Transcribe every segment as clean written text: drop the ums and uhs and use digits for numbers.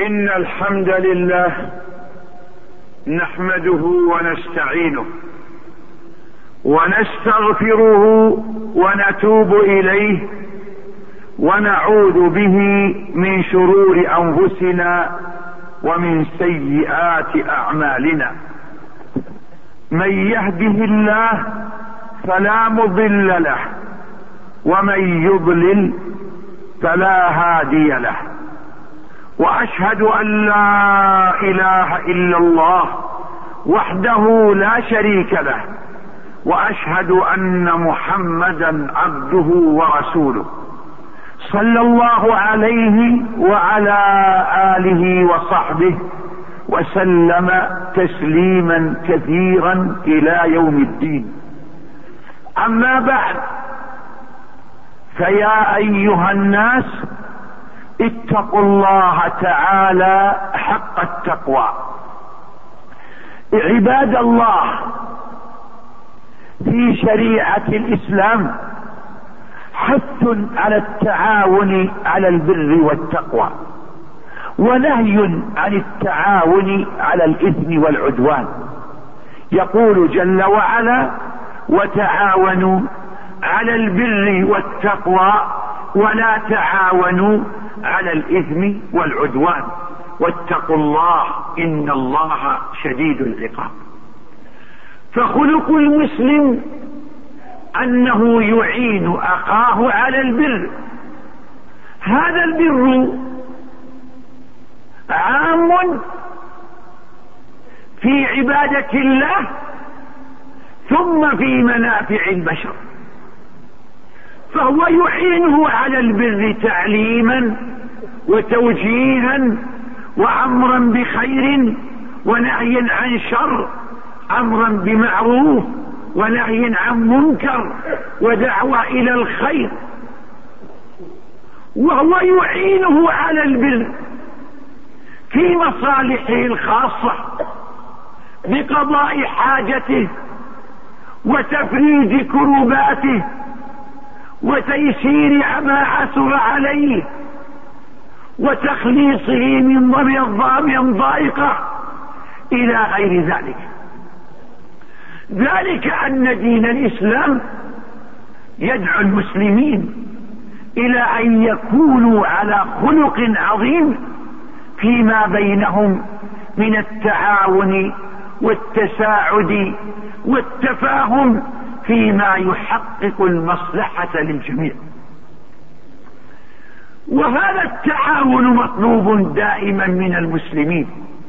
إن الحمد لله نحمده ونستعينه ونستغفره ونتوب إليه ونعوذ به من شرور أنفسنا ومن سيئات أعمالنا. من يهده الله فلا مضل له ومن يضلل فلا هادي له، وأشهد أن لا إله إلا الله وحده لا شريك له، وأشهد أن محمدا عبده ورسوله صلى الله عليه وعلى آله وصحبه وسلم تسليما كثيرا إلى يوم الدين. أما بعد، فيا أيها الناس اتقوا الله تعالى حق التقوى. عباد الله، في شريعة الإسلام حث على التعاون على البر والتقوى، ونهي عن التعاون على الإثم والعدوان. يقول جل وعلا: وتعاونوا على البر والتقوى ولا تعاونوا على الإثم والعدوان واتقوا الله إن الله شديد العقاب. فخلق المسلم أنه يعين أخاه على البر. هذا البر عام في عبادة الله ثم في منافع البشر، فهو يعينه على البر تعليما وتوجيها وأمرا بخير ونهي عن شر، أمرا بمعروف ونهي عن منكر ودعوة إلى الخير، وهو يعينه على البر في مصالحه الخاصة بقضاء حاجته وتفريج كرباته وتيسير ما عسر عليه وتخليصه من ضائقة إلى غير ذلك. ذلك أن دين الإسلام يدعو المسلمين إلى أن يكونوا على خلق عظيم فيما بينهم من التعاون والتساعد والتفاهم فيما يحقق المصلحة للجميع. وهذا التعاون مطلوب دائما من المسلمين،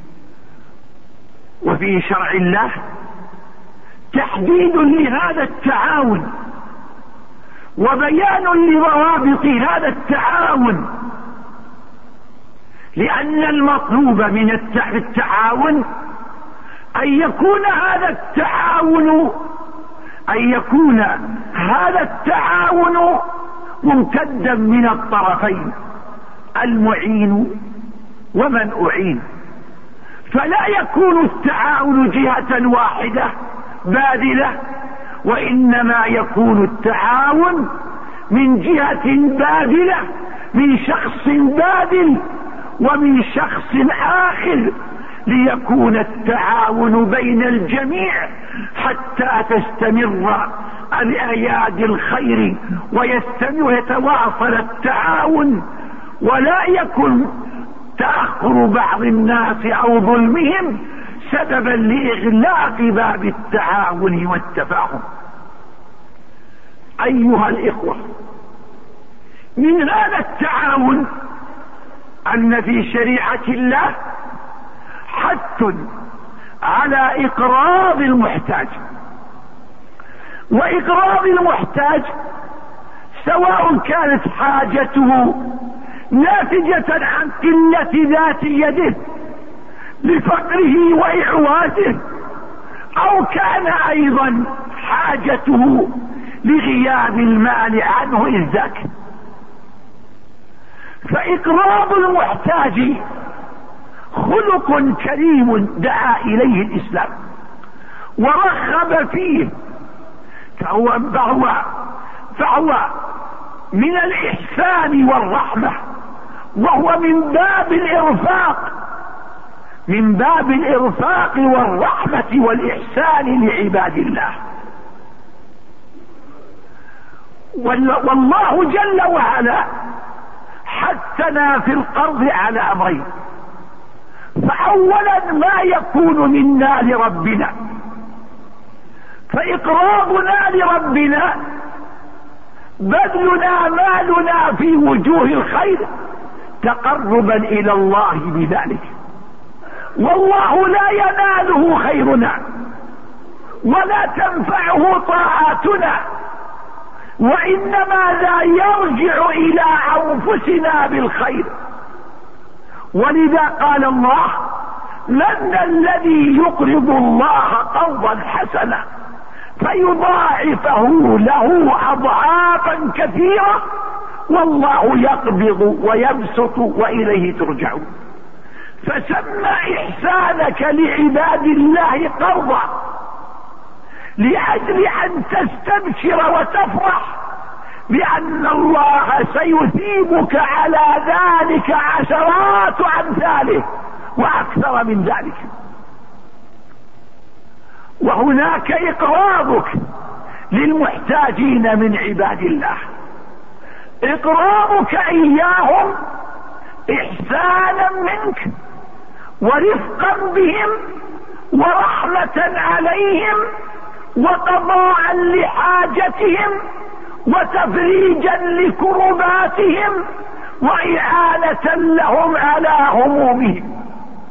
وفي شرع الله تحديد لهذا التعاون وبيان لضوابط هذا التعاون، لأن المطلوب من التعاون أن يكون هذا التعاون ممتدا من الطرفين، المعين ومن أعين، فلا يكون التعاون جهة واحدة باذلة، وإنما يكون التعاون من جهة باذلة، من شخص باذل ومن شخص آخر، ليكون التعاون بين الجميع حتى تستمر الأيادي الخير ويتواصل التعاون، ولا يكن تأخر بعض الناس أو ظلمهم سببا لإغلاق باب التعاون والتفاهم. أيها الإخوة، من هذا التعاون أن في شريعة الله حث على إقراض المحتاج، وإقراض المحتاج سواء كانت حاجته ناتجة عن قلة ذات يده لفقره وإعوازه، أو كان أيضا حاجته لغياب المال عنه إذ ذاك. فإقراض المحتاج خلق كريم دعا إليه الإسلام ورغب فيه، فهو من الإحسان والرحمة وهو من باب الإرفاق والرحمة والإحسان لعباد الله. والله جل وعلا حثنا في القرض على أمرين: فأولا ما يكون منا لربنا، فإقراضنا لربنا بذلنا مالنا في وجوه الخير تقربا إلى الله بذلك، والله لا يناله خيرنا ولا تنفعه طاعاتنا، وإنما لا يرجع إلى أنفسنا بالخير. ولذا قال الله: من الذي يقرض الله قرضا حسنا فيضاعفه له أضعافا كثيرة والله يقبض ويبسط وإليه ترجعون. فسمى إحسانك لعباد الله قرضا لأجل أن تستبشر وتفرح بأن الله سيثيبك على ذلك عشرات أمثاله وأكثر من ذلك. وهناك إقراضك للمحتاجين من عباد الله، إقراضك إياهم إحسانا منك ورفقا بهم ورحمة عليهم وقضاء لحاجتهم وتفريجا لكرباتهم وإعانة لهم على همومهم.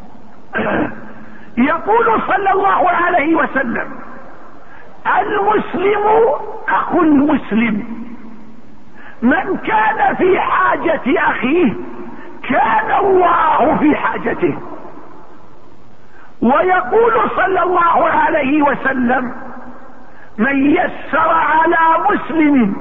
يقول صلى الله عليه وسلم: المسلم أخو المسلم، من كان في حاجة أخيه كان الله في حاجته. ويقول صلى الله عليه وسلم: من يسر على مسلم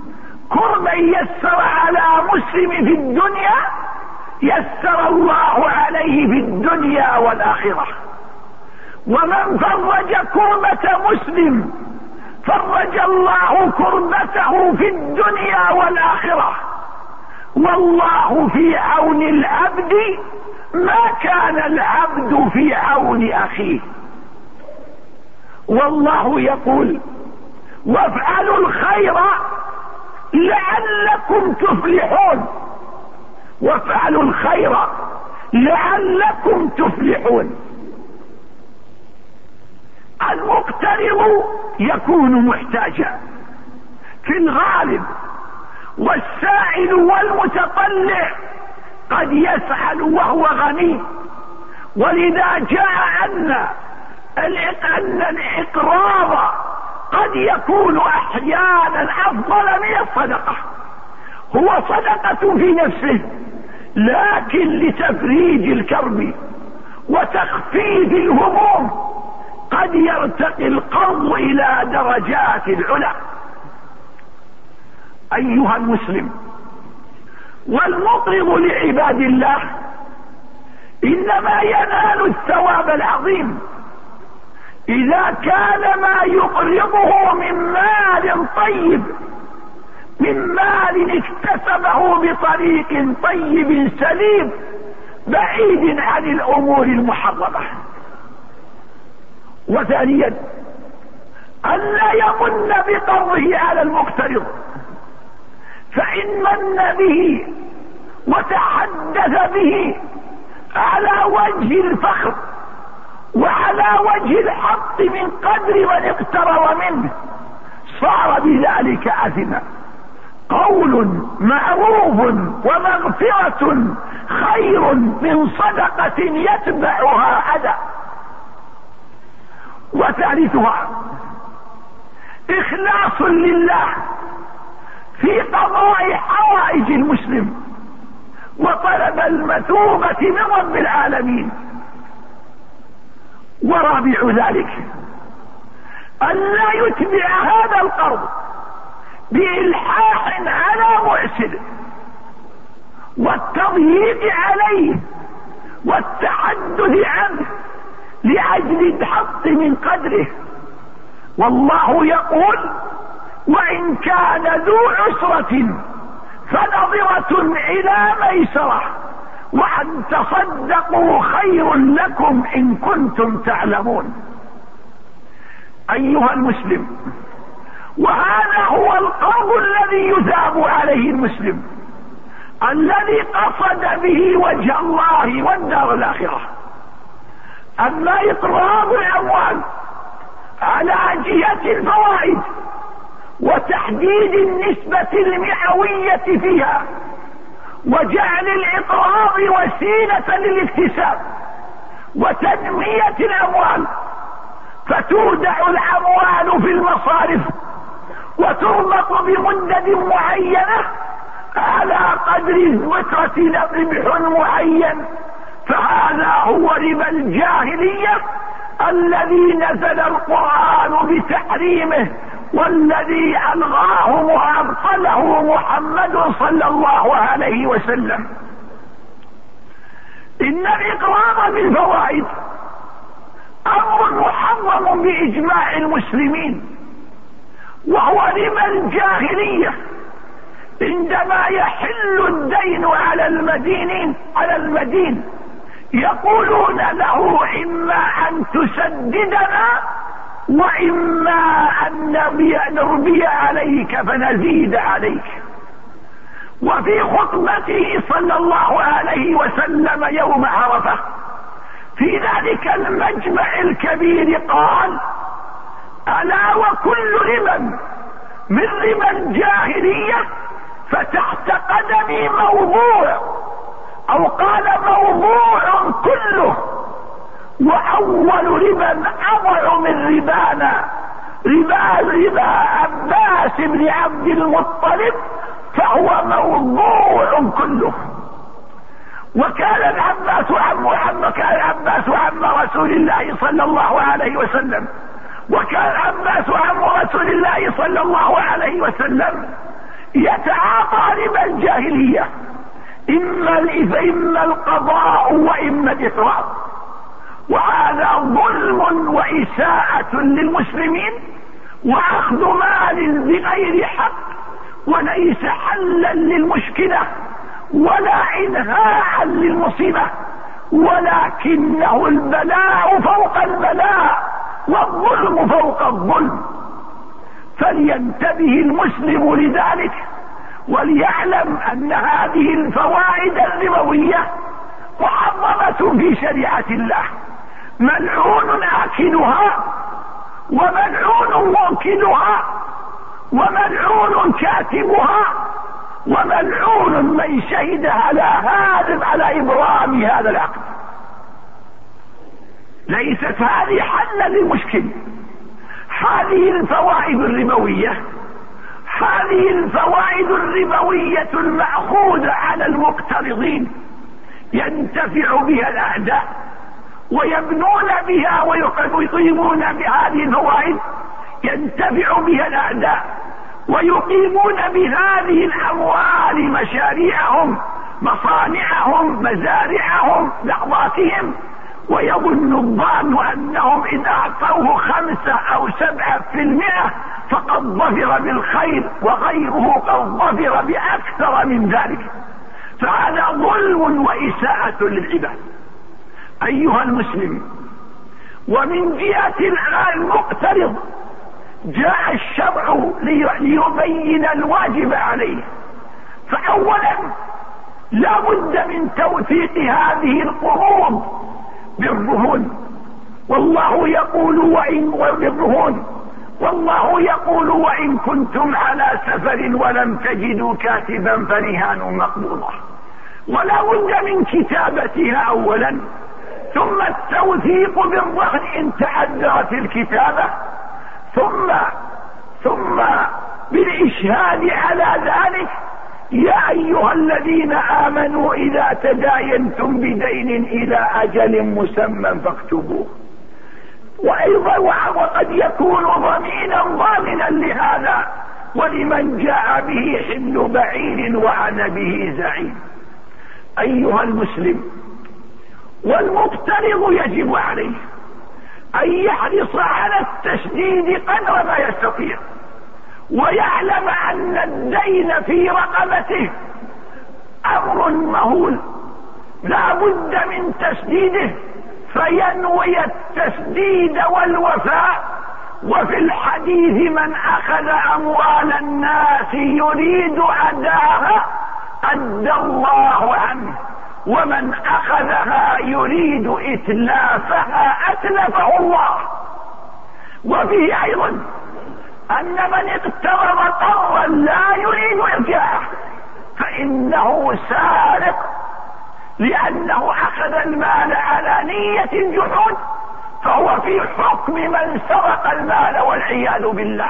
في الدنيا يسر الله عليه في الدنيا والآخرة، ومن فرج كربة مسلم فرج الله كربته في الدنيا والآخرة، والله في عون العبد ما كان العبد في عون أخيه. والله يقول: وافعلوا الخير لعلكم تفلحون، وافعلوا الخير لعلكم تفلحون. المقترض يكون محتاجا في الغالب، والسائل والمتطلع قد يسأل وهو غني. ولذا جاء أن الإقراض قد يكون أحيانا أفضل من الصدقة. هو صدقة في نفسه، لكن لتفريج الكرب وتخفيف الهموم قد يرتقي القرض إلى درجات العلا. أيها المسلم، والمقرض لعباد الله إنما ينال الثواب العظيم إذا كان ما يقرضه من مال طيب، من مال اكتسبه بطريق طيب سليم بعيد عن الأمور المحرمة. وثانيا ألا يمن بقرضه على المقترض، فإن من به وتحدث به على وجه الفخر وعلى وجه الحق من قدر من اقترض منه صار بذلك أثما. قول معروف ومغفرة خير من صدقة يتبعها أذى. وثالثها إخلاص لله في قضاء حوائج المسلم وطلب المثوبة من رب العالمين. ورابع ذلك أن لا يتبع هذا القرض بإلحاح على معسر والتضييق عليه والتحدث عنه لأجل الحط من قدره. والله يقول: وإن كان ذو عسرة فنظرة إلى ميسرة، وأن تصدقوا خير لكم إن كنتم تعلمون. أيها المسلم، وهذا هو القرض الذي يثاب عليه المسلم، الذي قصد به وجه الله والدار الآخرة. أما إقراض الأموال على جهة الفوائد وتحديد النسبة المئوية فيها وجعل الإقراض وسيلة للاكتساب وتنمية الأموال، فتودع الأموال في المصارف وتربط بمدد معينة على قدر فترة ربح معين، فهذا هو ربا الجاهلية الذي نزل القرآن بتحريمه، والذي ألغاه وأبطله محمد صلى الله عليه وسلم. إن الإقرار بالفوائد أمر محرم بإجماع المسلمين، وهو ربا الجاهلية. عندما يحل الدين على المدين يقولون له إما أن تسددنا وإما أن نربي عليك فنزيد عليك. وفي خطبته صلى الله عليه وسلم يوم عرفة في ذلك المجمع الكبير قال: ألا وكل ربا من ربا الجاهلية فتحت قدمي موضوع، أو قال موضوع كله، وأول ربا أضع من ربانا ربا عباس بن عبد المطلب، فهو موضوع كله. وكان العباس عم رسول الله صلى الله عليه وسلم، وكان العباس عم رسول الله صلى الله عليه وسلم يتعاطى ربا الجاهلية، إما القضاء وإما الإقراض. وهذا ظلم وإساءة للمسلمين وأخذ مال بغير حق، وليس حلا للمشكلة ولا إنهاء للمصيبة، ولكنه البلاء فوق البلاء والظلم فوق الظلم. فلينتبه المسلم لذلك، وليعلم أن هذه الفوائد الربوية محرمة في شريعة الله، ملعون آكلها وملعون موكلها وملعون كاتبها وملعون من شهد على إبرام هذا العقد. ليست هذه حلا للمشكل. هذه الفوائد الربوية المأخوذة على المقترضين ينتفع بها الأعداء ويبنون بها ويقيمون بهذه الفوائد، ينتفع بها الأعداء ويقيمون بهذه الأموال مشاريعهم، مصانعهم، مزارعهم، لحظاتهم، ويظن الظان أنهم إذا أعطوه 5 أو 7% فقد ظفر بالخير، وغيره قد ظفر بأكثر من ذلك. فهذا ظلم وإساءة للعباد. أيها المسلم، ومن جهة المقترض جاء الشرع ليبين الواجب عليه. فأولا لا بد من توثيق هذه القروض بالرهون، والله يقول وإن كنتم على سفر ولم تجدوا كاتبا فرهان مقبوضة. ولا بد من كتابتها أولا، ثم التوثيق بالرهن إن تعذرت الكتابة، ثم بالإشهاد على ذلك. يا أيها الذين آمنوا إذا تداينتم بدين إلى أجل مسمى فاكتبوه. وأيضا وقد يكون ضامنا لهذا، ولمن جاء به حمل بعير وأنا به زعيم. أيها المسلم، والمقترض يجب عليه أن يحرص على التسديد قدر ما يستطيع، ويعلم أن الدين في رقبته أمر مهول لا بد من تسديده، فينوي التسديد والوفاء. وفي الحديث من أخذ أموال الناس يريد أداها أدى الله عنه، ومن أخذها يريد إتلافها أتلفه الله. وفيه أيضا أن من اقترض قرضا لا يريد إرجاعه فإنه سارق، لأنه أخذ المال على نية الجحود، فهو في حكم من سرق المال والعياذ بالله.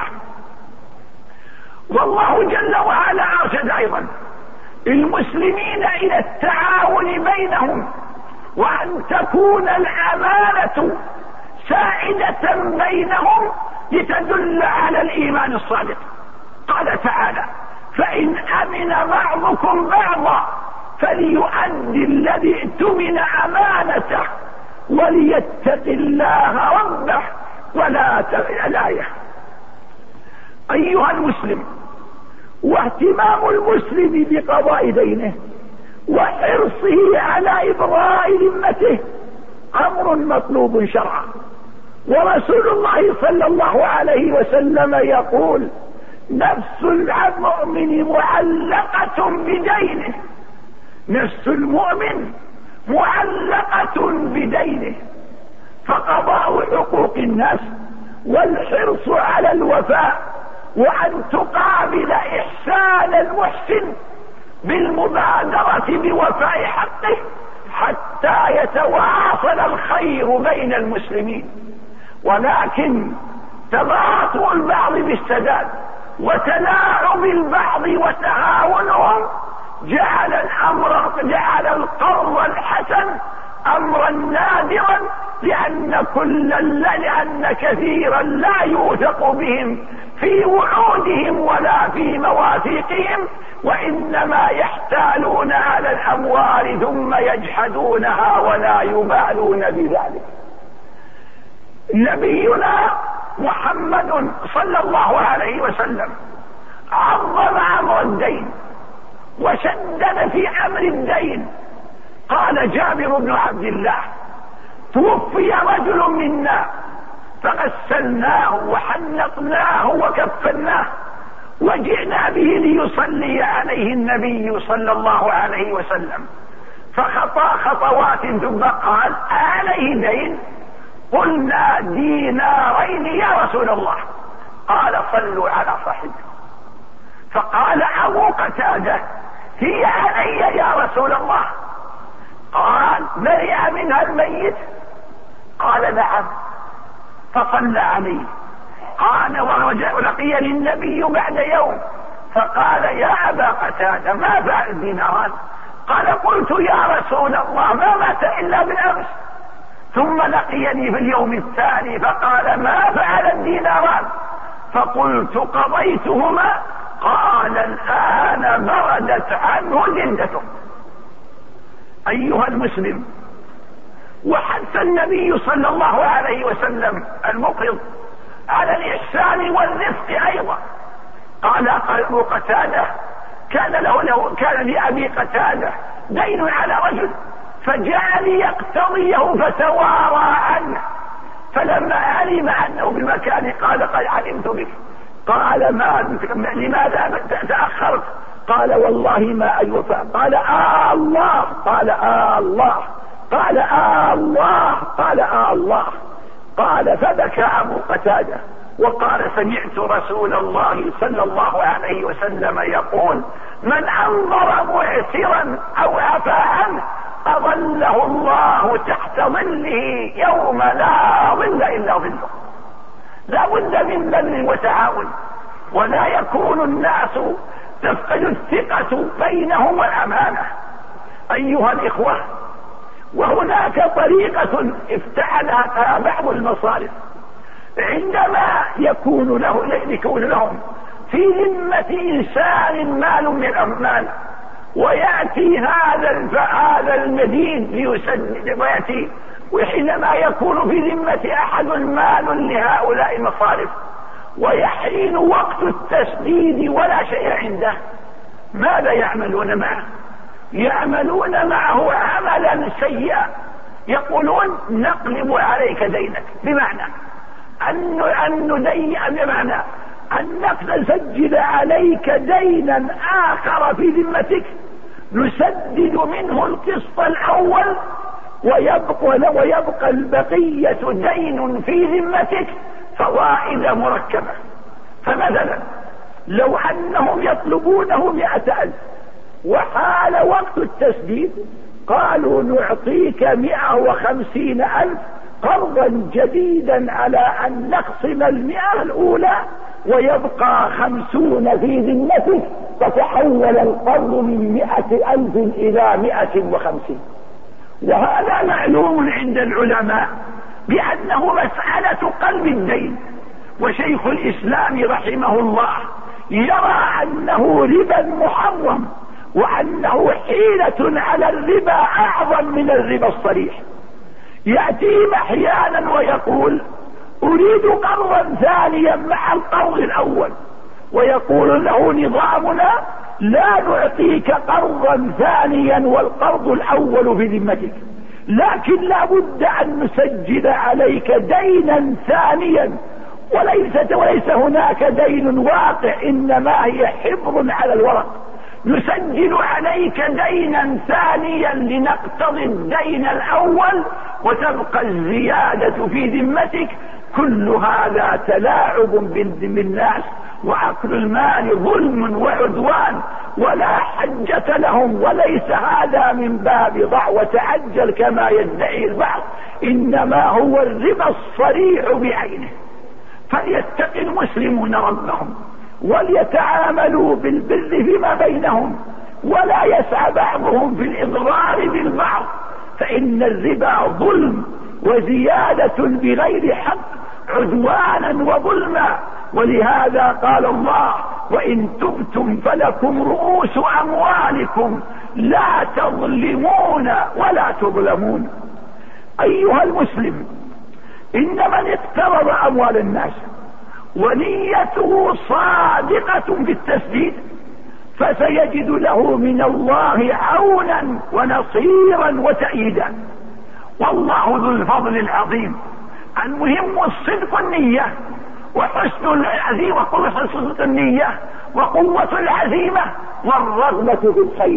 والله جل وعلا أرشد أيضا المسلمين إلى التعاون بينهم، وأن تكون الأمانة سائدة بينهم لتدل على الإيمان الصادق. قال تعالى: فإن أمن بعضكم بعضا فليؤدي الذي اؤتمن أمانته وليتق الله ربه ولا تغير الآية. أيها المسلم، واهتمام المسلم بقضاء دينه وحرصه على إبراء ذمته أمر مطلوب شرعا. ورسول الله صلى الله عليه وسلم يقول: نفس المؤمن معلقة بدينه، نفس المؤمن معلقة بدينه. فقضاء حقوق الناس والحرص على الوفاء، وأن تقابل إحسان المحسن بالمبادرة بوفاء حقه حتى يتواصل الخير بين المسلمين. ولكن تباطؤ البعض بالسداد وتلاعب البعض وتهاونهم جعل القرض الحسن أمرا نادرا، لأن كثيرا لا يوثق بهم في وعودهم ولا في مواثيقهم، وإنما يحتالون على الأموال ثم يجحدونها ولا يبالون بذلك. نبينا محمد صلى الله عليه وسلم عظم أمر الدين وشدد في أمر الدين. قال جابر بن عبد الله: توفي رجل منا فغسلناه وحنقناه وكفناه وجئنا به ليصلي عليه النبي صلى الله عليه وسلم، فخطى خطوات ثم قال: عليه دين؟ قلنا: دينارين يا رسول الله. قال: صلوا على صاحبكم. فقال أبو قتادة: هي علي يا رسول الله. قال: برئ منها الميت؟ قال: نعم. فصلى عليه. قال: ولقيني النبي بعد يوم فقال: يا أبا قتادة، ما فعل الديناران؟ قال: قلت يا رسول الله ما مات إلا بالأمس. ثم لقيني في اليوم الثاني فقال: ما فعل الديناران؟ فقلت: قضيتهما. قال: الآن بردت عنه جلدته. أيها المسلم، وحث النبي صلى الله عليه وسلم المقرض على الإحسان والرفق أيضا. قال أبو قتادة: كان لأبي قتادة دين على رجل فجاء ليقتضيه فتوارى عنه، فلما علم أنه بالمكان قال: قد علمت بك. قال: لماذا تأخرت؟ قال: والله ما أيوفى. قال: الله. قال: الله. قال: الله. قال: الله. قال: فبكى أبو قتادة وقال: سمعت رسول الله صلى الله عليه وسلم يقول: من أنظر معسرا أو عفى عنه أظله الله تحت ظله يوم لا ظل إلا ظله. لا بد من بذل وتعاون، ولا يكون الناس تفقد الثقة بينهم والأمانة. أيها الإخوة، وهناك طريقة افتعلها بعض المصارف عندما يكون لهم في ذمة إنسان مال من الأموال، ويأتي هذا المدين ليسدد، ويأتي وحينما يكون في ذمة أحد مال لهؤلاء المصارف ويحين وقت التسديد ولا شيء عنده، ماذا يعملون معه؟ يعملون معه عملا سيئا، يقولون نقلب عليك دينك، بمعنى أن نسجل عليك دينا آخر في ذمتك نسدد منه القسط الأول ويبقى البقية دين في ذمتك فوائد مركبة. فمثلا لو أنهم يطلبونه 100,000 وحال وقت التسديد قالوا نعطيك 150,000 قرضا جديدا على أن نقسم 100 الأولى ويبقى 50 في ذمتك، فتحول القرض من 100,000 إلى 150. وهذا معلوم عند العلماء بأنه مسألة قلب الدين. وشيخ الإسلام رحمه الله يرى أنه ربا محرم، وأنه حيلة على الربا أعظم من الربا الصريح. يأتيهم أحيانا ويقول أريد قرضا ثانيا مع القرض الأول، ويقول له نظامنا لا نعطيك قرضا ثانيا والقرض الأول في ذمتك، لكن لا بد أن نسجل عليك دينا ثانيا، وليس هناك دين واقع، إنما هي حبر على الورق. نسجل عليك دينا ثانيا لنقتضي الدين الأول وتبقى الزيادة في ذمتك. كل هذا تلاعب بالناس وأكل المال ظلم وعدوان ولا حجة لهم، وليس هذا من باب ضع وتعجل كما يدعي البعض، إنما هو الربا الصريح بعينه. فليتقي المسلمون ربهم وليتعاملوا بالبر فيما بينهم، ولا يسعى بعضهم في الإضرار بالبعض، فإن الربا ظلم وزيادة بغير حق، عدوانا وظلما. ولهذا قال الله وإن تبتم فلكم رؤوس أموالكم لا تظلمون ولا تظلمون. أيها المسلم، إن من اقترض أموال الناس ونيته صادقة في التسديد فسيجد له من الله عونا ونصيرا وتأييدا، والله ذو الفضل العظيم. المهم الصدق النية وحسن العزيمة، وقوة صدق النية وقوة العزيمة والرغبة في الخير.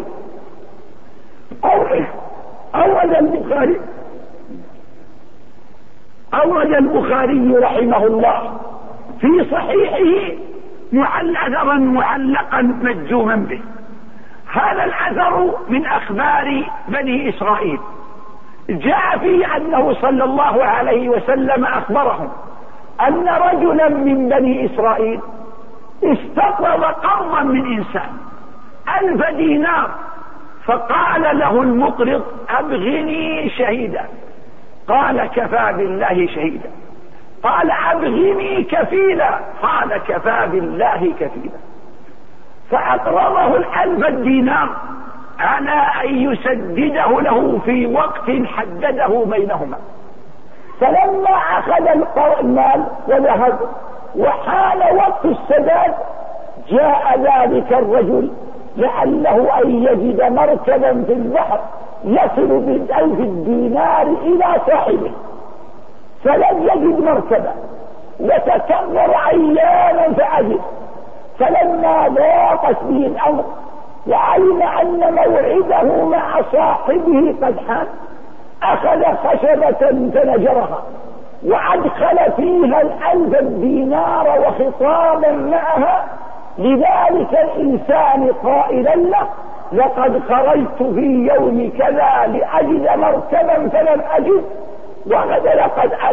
أورد البخاري رحمه الله في صحيحه أثرا معلقا مجزوما به. هذا الأثر من أخبار بني إسرائيل، جاء فيه أنه صلى الله عليه وسلم أخبرهم أن رجلا من بني إسرائيل استقرض قرضا من إنسان 1000 دينار، فقال له المقرض أبغني شهيدا، قال كفى بالله شهيدا. قال أبغني كفيلا، قال كفى بالله كفيلا. فأقرضه 1000 دينار على أن يسدده له في وقت حدده بينهما. فلما أخذ المال وذهب وحال وقت السداد جاء ذلك الرجل لعله أن يجد مركبا في البحر يصل ب1000 دينار إلى صاحبه، فلم يجد مركبا وتكرر أياما فعجز. فلما ضاقت به الأمر وعلم أن موعده مع صاحبه قد حان، أخذ خشبة فنجرها وأدخل فيها 1000 دينار وخطابا معها لذلك الإنسان قائلا له لقد خرجت في يوم كذا لأجد مركبا فلم أجد، ولم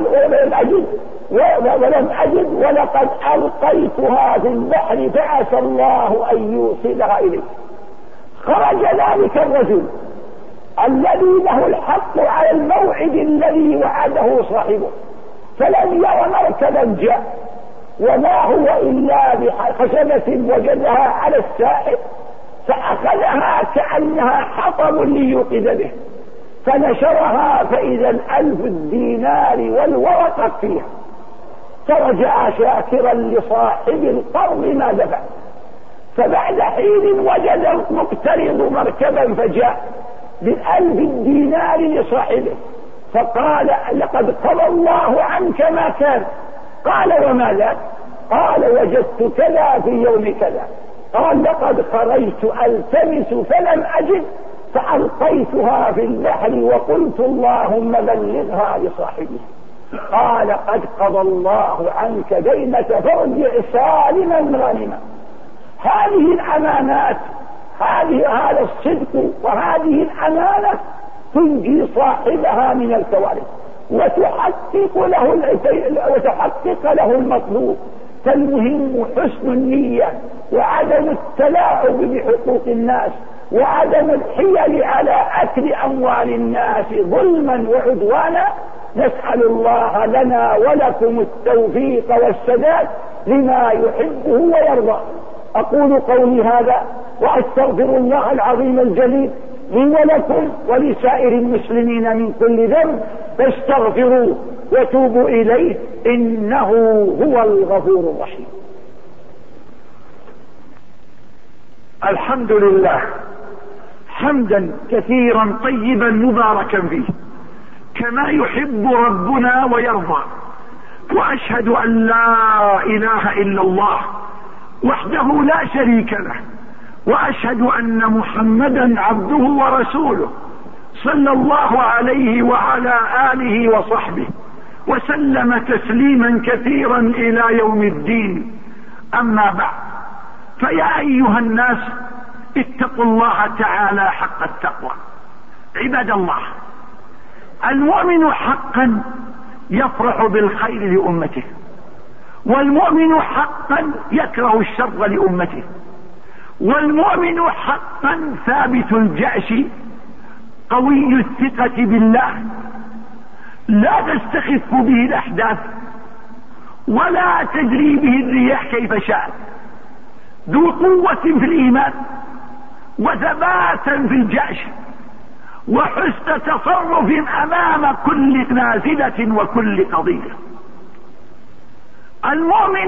أجد ولقد ألقيتها في البحر فعسى الله أن يوصلها إليك. خرج ذلك الرجل الذي له الحق على الموعد الذي وعده صاحبه، فلم ير مركبا جاء، وما هو إلا بخشبة وجدها على الساحل، فأخذها كأنها حطب ليوقد به، فنشرها فإذا 1000 دينار والورقة فيها. فرجع شاكرا لصاحب القرض ما دفع. فبعد حين وجد المقترض مركبا فجاء ب1,000 دينار لصاحبه فقال لقد قضى الله عنك ما كان. قال وما ذاك؟ قال وجدت كذا في يوم كذا. قال لقد خرجت التمس فلم اجد فالقيتها في البحر وقلت اللهم بلغها لصاحبه. قال قد قضى الله عنك دينك فارجع سالما غانما. هذه الامانات، هذا الصدق وهذه الامانه تنجي صاحبها من الكوارث وتحقق له المطلوب. فالمهم حسن النية وعدم التلاعب بحقوق الناس وعدم الحيل على أكل أموال الناس ظلما وعدوانا. نسأل الله لنا ولكم التوفيق والسداد لما يحبه ويرضى. أقول قولي هذا وأستغفر الله العظيم الجليل لي ولكم ولسائر المسلمين من كل ذنب فاستغفروه وتوبوا إليه إنه هو الغفور الرحيم. الحمد لله حمدا كثيرا طيبا مباركا فيه كما يحب ربنا ويرضى. وأشهد أن لا إله إلا الله وحده لا شريك له، وأشهد أن محمدا عبده ورسوله صلى الله عليه وعلى آله وصحبه وسلم تسليما كثيرا إلى يوم الدين. أما بعد، فيا أيها الناس اتقوا الله تعالى حق التقوى. عباد الله، المؤمن حقا يفرح بالخير لأمته، والمؤمن حقا يكره الشر لأمته، والمؤمن حقا ثابت الجأش قوي الثقة بالله لا تستخف به الأحداث ولا تجري به الرياح كيف شاء، ذو قوة في الإيمان وثباتا في الجأش وحسن تصرف أمام كل نازلة وكل قضية. المؤمن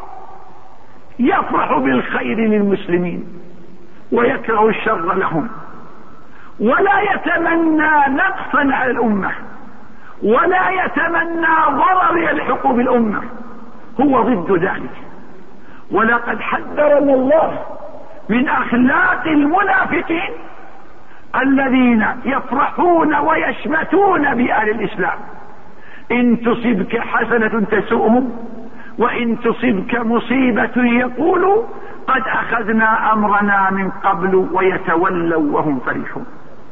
يفرح بالخير للمسلمين ويكره الشر لهم، ولا يتمنى نقصا على الأمة ولا يتمنى ضرر يلحق بالأمة، هو ضد ذلك. ولقد حذرنا الله من أخلاق المنافقين الذين يفرحون ويشمتون بأهل الإسلام. إن تصبك حسنة تسؤهم وإن تصبك مصيبة يقولوا قد أخذنا أمرنا من قبل ويتولوا وهم فرحون.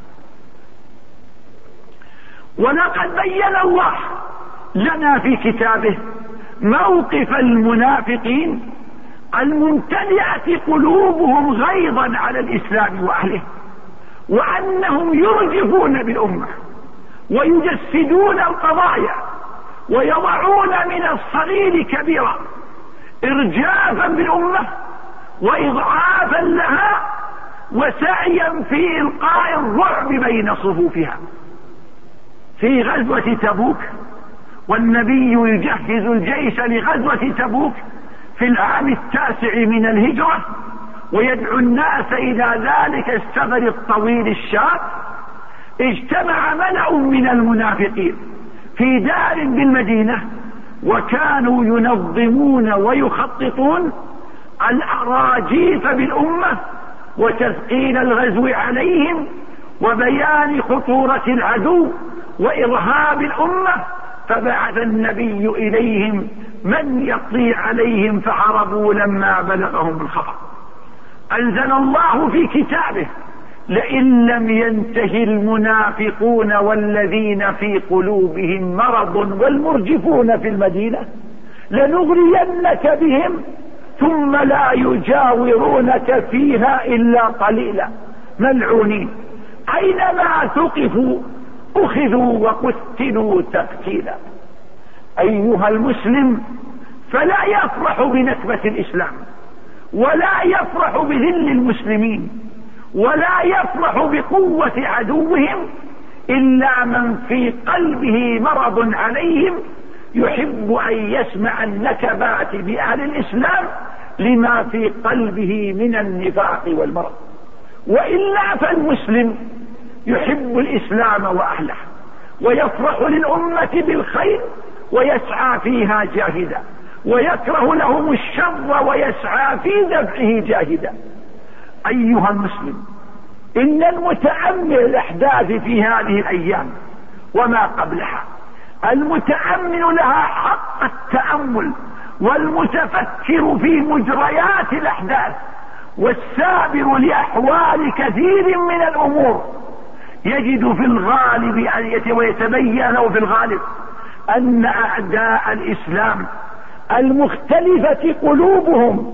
ولقد بين الله لنا في كتابه موقف المنافقين الممتلئة قلوبهم غيظا على الإسلام وأهله، وأنهم يرجفون بالأمة ويجسدون القضايا ويضعون من الصغير كبيرا إرجافا بالأمة وإضعافا لها وسعيا في إلقاء الرعب بين صفوفها. في غزوة تبوك والنبي يجهز الجيش لغزوة تبوك في العام 9 من الهجرة ويدعو الناس إلى ذلك السفر الطويل الشاق، اجتمع ملأ من المنافقين في دار بالمدينة وكانوا ينظمون ويخططون الأراجيف بالأمة وتثقيل الغزو عليهم وبيان خطورة العدو وإرهاب الأمة. فبعث النبي إليهم من يقضي عليهم فهربوا لما بلغهم الخبر. أنزل الله في كتابه لئن لم ينتهي المنافقون والذين في قلوبهم مرض والمرجفون في المدينة لنغرينك بهم ثم لا يجاورونك فيها إلا قليلا ملعونين أينما ثقفوا أخذوا وقتلوا تقتيلا. أيها المسلم، فلا يفرح بنكبة الإسلام ولا يفرح بذل المسلمين ولا يفرح بقوة عدوهم إلا من في قلبه مرض عليهم يحب أن يسمع النكبات بأهل الإسلام لما في قلبه من النفاق والمرض. وإلا فالمسلم يحب الإسلام وأهله ويفرح للأمة بالخير ويسعى فيها جاهدا، ويكره لهم الشر ويسعى في دفعه جاهدا. أيها المسلم، إن المتأمل الأحداث في هذه الأيام وما قبلها، المتأمل لها حق التأمل والمتفكر في مجريات الأحداث والسابر لأحوال كثير من الأمور، يجد في الغالب ويتبين له في الغالب أن أعداء الإسلام المختلفة قلوبهم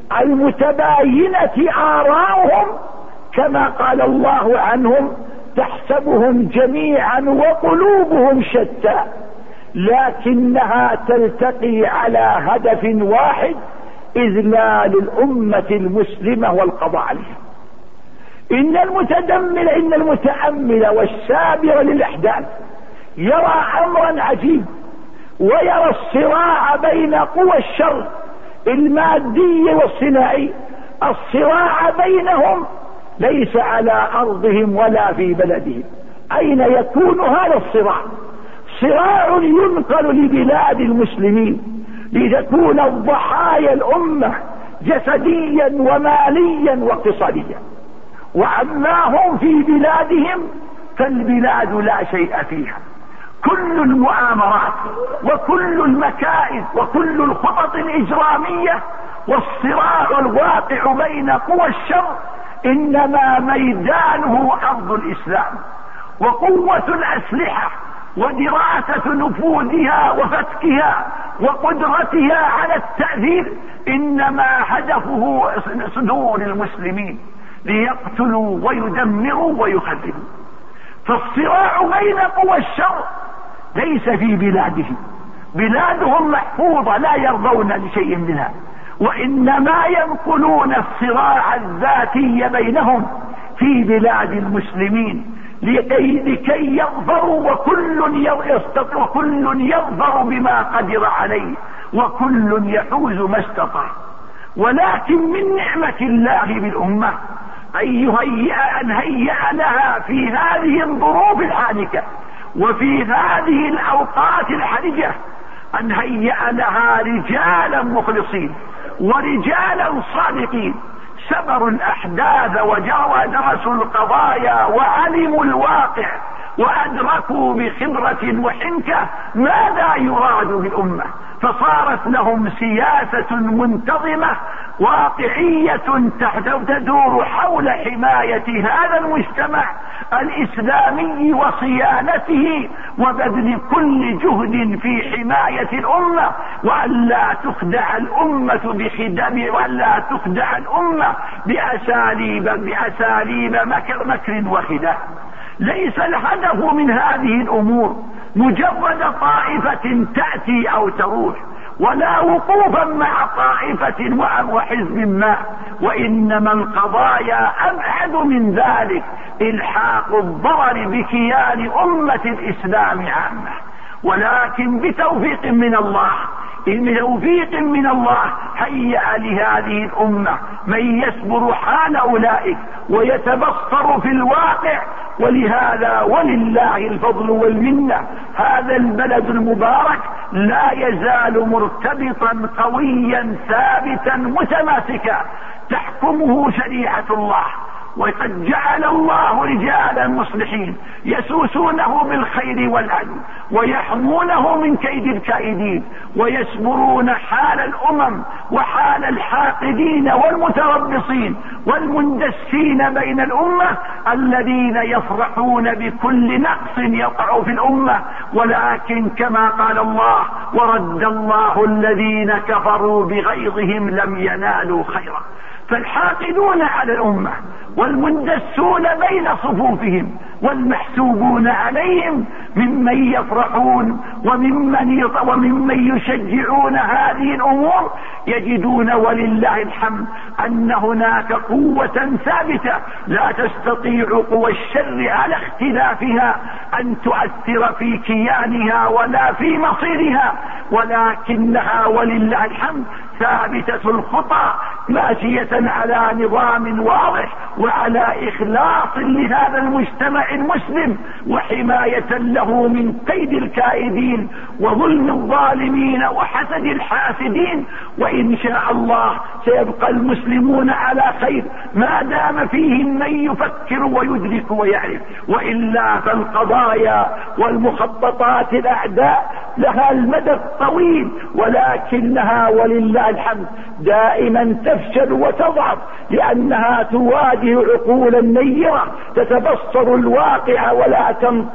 المتباينة آراؤهم كما قال الله عنهم: تحسبهم جميعا وقلوبهم شتى لكنها تلتقي على هدف واحد: إذلال الأمة المسلمة والقضاء عليها. إن المتأمل والسابر للأحداث يرى أمرا عجيب، ويرى الصراع بين قوى الشر المادي والصناعي. الصراع بينهم ليس على أرضهم ولا في بلدهم. أين يكون هذا الصراع؟ صراع ينقل لبلاد المسلمين لتكون الضحايا الأمة جسديا وماليا واقتصاديا، وأما هم في بلادهم فالبلاد لا شيء فيها. كل المؤامرات وكل المكائد وكل الخطط الإجرامية والصراع الواقع بين قوى الشر إنما ميدانه أرض الإسلام، وقوة الأسلحة ودراسة نفوذها وفتكها وقدرتها على التأثير إنما هدفه صدور المسلمين ليقتلوا ويدمروا ويخربوا. فالصراع بين قوى الشر ليس في بلادهم، بلادهم محفوظة لا يرضون لشيء منها، وإنما ينقلون الصراع الذاتي بينهم في بلاد المسلمين لكي يظفروا، وكل يظفر بما قدر عليه، وكل يحوز ما استطاع. ولكن من نعمة الله بالأمة أن هيأ لها في هذه الظروف الحانكة وفي هذه الأوقات الحرجة أن هيأ لها رجالا مخلصين ورجالا صادقين سبروا الأحداث ودرسوا القضايا وعلموا الواقع وأدركوا بخبرة وحنكة ماذا يراد بالأمة، فصارت لهم سياسة منتظمة واقعية تدور حول حماية هذا المجتمع الإسلامي وصيانته وبذل كل جهد في حماية الأمة، وألا تخدع الأمة بأساليب مكر وخداع. ليس الهدف من هذه الأمور مجرد طائفة تأتي أو تروح، ولا وقوفا مع طائفة وحزب ما، وإنما القضايا أبعد من ذلك: إلحاق الضرر بكيان أمة الإسلام عامة. ولكن بتوفيق من الله هيأ لهذه الأمة من يسبر حال أولئك ويتبصر في الواقع. ولهذا ولله الفضل والمنة هذا البلد المبارك لا يزال مرتبطا قويا ثابتا متماسكا تحكمه شريعة الله، وقد جعل الله رجالا مصلحين يسوسونه بالخير والعدل ويحمونه من كيد الكائدين، ويسبرون حال الأمم وحال الحاقدين والمتربصين والمندسين بين الأمة الذين يفرحون بكل نقص يقع في الأمة. ولكن كما قال الله: ورد الله الذين كفروا بغيظهم لم ينالوا خيرا. فالحاقدون على الأمة والمندسون بين صفوفهم والمحسوبون عليهم ممن يفرحون وممن يشجعون هذه الأمور يجدون ولله الحمد أن هناك قوة ثابتة لا تستطيع قوى الشر على اختلافها أن تؤثر في كيانها ولا في مصيرها، ولكنها ولله الحمد ثابتة الخطى ماشية على نظام واضح وعلى إخلاص لهذا المجتمع المسلم وحماية له من كيد الكائدين وظلم الظالمين وحسد الحاسدين. وإن شاء الله سيبقى المسلمون على خير ما دام فيهم من يفكر ويدرك ويعرف، وإلا فالقضايا والمخططات الأعداء لها المدى الطويل، ولكنها ولله الحمد دائما تفشل وتضعف لأنها تواجه عقولا نيرة تتبصر الواقع ولا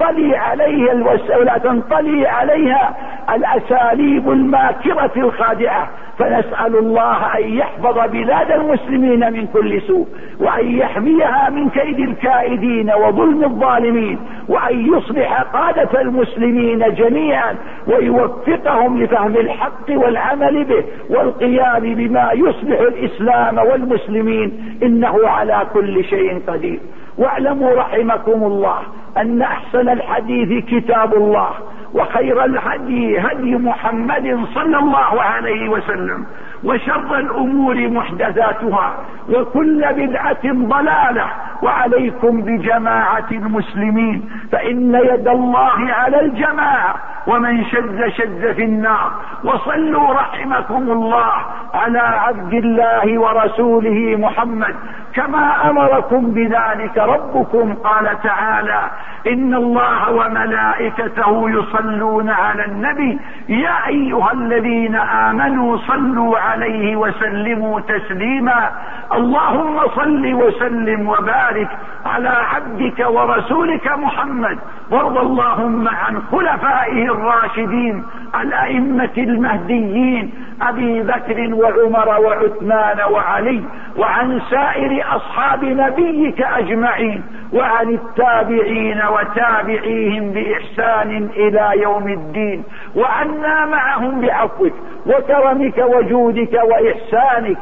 تنطلي عليها الأساليب الماكرة الخادعة. فنسأل الله أن يحفظ بلاد المسلمين من كل سوء، وأن يحميها من كيد الكائدين وظلم الظالمين، وأن يصلح قادة المسلمين جميعا ويوفقهم لفهم الحق والعمل به والقيام بما يصلح الإسلام والمسلمين، إنه على كل شيء قدير. واعلموا رحمكم الله أن أحسن الحديث كتاب الله، وخير الهدي هدي محمد صلى الله عليه وسلم، وشر الأمور محدثاتها، وكل بدعة ضلالة. وعليكم بجماعة المسلمين فإن يد الله على الجماعة، ومن شذ في النار. وصلوا رحمكم الله على عبد الله ورسوله محمد كما أمركم بذلك ربكم. قال تعالى: إن الله وملائكته يصلون على النبي يا أيها الذين آمنوا صلوا عليه وسلموا تسليما. اللهم صل وسلم وبارك على عبدك ورسولك محمد، وارض اللهم عن خلفائه الراشدين الأئمة المهديين أبي بكر وعمر وعثمان وعلي، وعن سائر أصحاب نبيك أجمعين، وعن التابعين وتابعيهم بإحسان إلى يوم الدين، وعنا معهم بعفوك وكرمك وجودك وإحسانك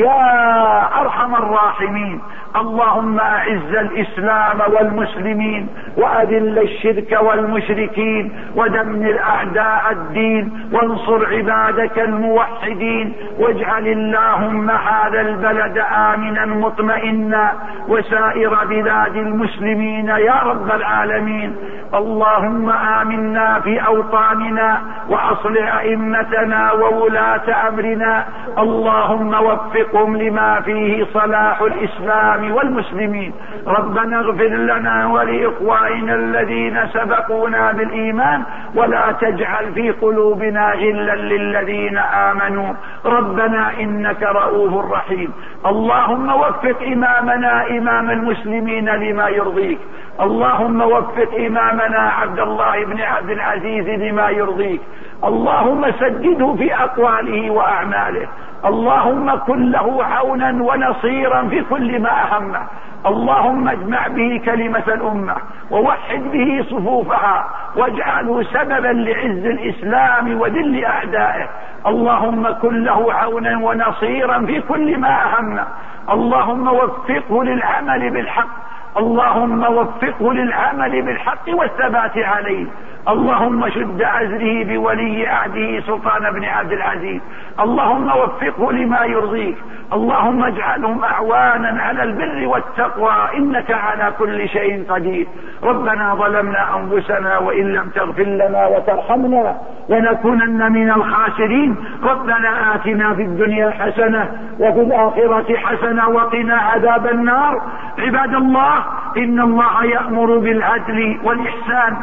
يا أرحم الراحمين. اللهم أعز الإسلام والمسلمين، وأذل الشرك والمشركين، ودمر أعداء الدين، وانصر عبادك الموحدين، واجعل اللهم هذا البلد آمنا مطمئنا وسائر بلاد المسلمين يا رب العالمين. اللهم آمنا في أوطاننا، وأصلح أئمتنا وولاة أمرنا. اللهم وفقهم لما فيه صلاح الإسلام والمسلمين. ربنا اغفر لنا ولإخواننا الذين سبقونا بالإيمان، ولا تجعل في قلوبنا غلا للذين آمنوا. ربنا إنك رؤوف رحيم. اللهم وفق إمامنا إمام المسلمين لما يرضيك. اللهم وفق إمامنا عبد الله بن عبد العزيز لما يرضيك. اللهم سدده في أقواله وأعماله. اللهم كن له عونا ونصيرا في كل ما أهمه. اللهم اجمع به كلمة الأمة، ووحد به صفوفها، واجعله سببا لعز الإسلام وذل أعدائه. اللهم كن له عونا ونصيرا في كل ما أهمه. اللهم وفقه للعمل بالحق. اللهم وفقه للعمل بالحق والثبات عليه. اللهم شد عزره بولي عهده سلطان بن عبد العزيز. اللهم وفقه لما يرضيك. اللهم اجعلهم أعوانا على البر والتقوى، إنك على كل شيء قدير. ربنا ظلمنا أنفسنا وإن لم تغفر لنا وترحمنا لنكونن من الخاسرين. ربنا آتنا في الدنيا حسنة وفي الآخرة حسنة وقنا عذاب النار. عباد الله، إن الله يأمر بالعدل والإحسان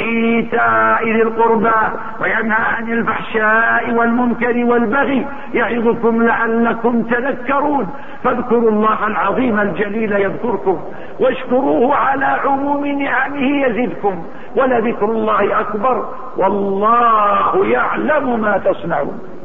وإيتاء ذي القربى وينهى عن الفحشاء والمنكر والبغي، يعظكم لعلكم تذكرون. فاذكروا الله العظيم الجليل يذكركم، واشكروه على عموم نعمه يزدكم، ولذكر الله أكبر، والله يعلم ما تصنعون.